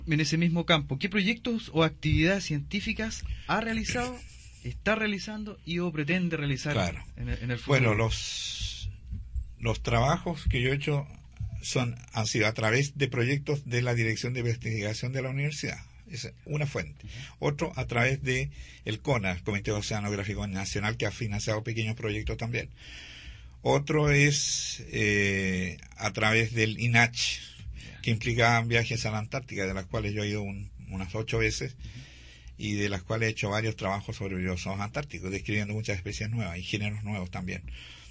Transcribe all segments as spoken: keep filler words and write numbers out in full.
En ese mismo campo, ¿qué proyectos o actividades científicas ha realizado, está realizando y o pretende realizar claro. en, el, en el futuro? Bueno, los, los trabajos que yo he hecho son han sido a través de proyectos de la Dirección de Investigación de la Universidad. Es una fuente. Otro a través de el CONA, el Comité Oceanográfico Nacional, que ha financiado pequeños proyectos también. Otro es eh, a través del I N A C H, que implicaba viajes a la Antártica, de las cuales yo he ido un, unas ocho veces, y de las cuales he hecho varios trabajos sobre biozoos antárticos, describiendo muchas especies nuevas y géneros nuevos también.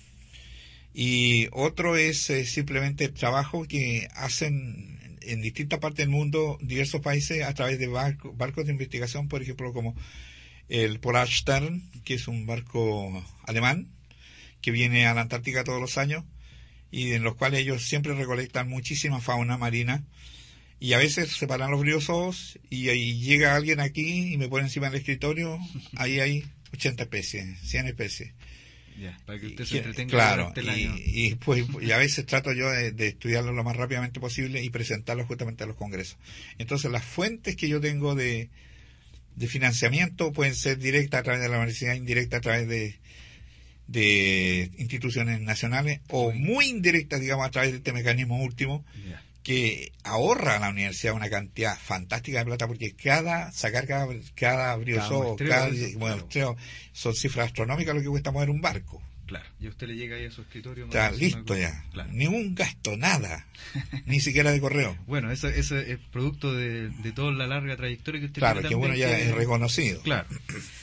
Y otro es eh, simplemente el trabajo que hacen en distintas partes del mundo diversos países a través de barco, barcos de investigación, por ejemplo, como el Polarstern, que es un barco alemán que viene a la Antártica todos los años, y en los cuales ellos siempre recolectan muchísima fauna marina, y a veces separan los briozoos, y ahí llega alguien aquí y me pone encima del escritorio, ahí hay ochenta especies, cien especies. Yeah, para que usted y, se entretenga claro, durante el y, año. Y, pues, y a veces trato yo de, de estudiarlo lo más rápidamente posible y presentarlo justamente a los congresos. Entonces las fuentes que yo tengo de, de financiamiento pueden ser directas a través de la universidad, indirectas a través de de instituciones nacionales, o muy indirectas, digamos, a través de este mecanismo último, yeah, que ahorra a la universidad una cantidad fantástica de plata, porque cada sacar cada, cada briozoo, cada muestreo, claro, son cifras astronómicas lo que cuesta mover un barco. Claro, y a usted le llega ahí a su escritorio. Está listo ya, claro. Ningún gasto, nada, ni siquiera de correo. Bueno, eso, eso es producto de, de toda la larga trayectoria que usted claro, tiene. Claro, que bueno, ya que, es reconocido. Claro.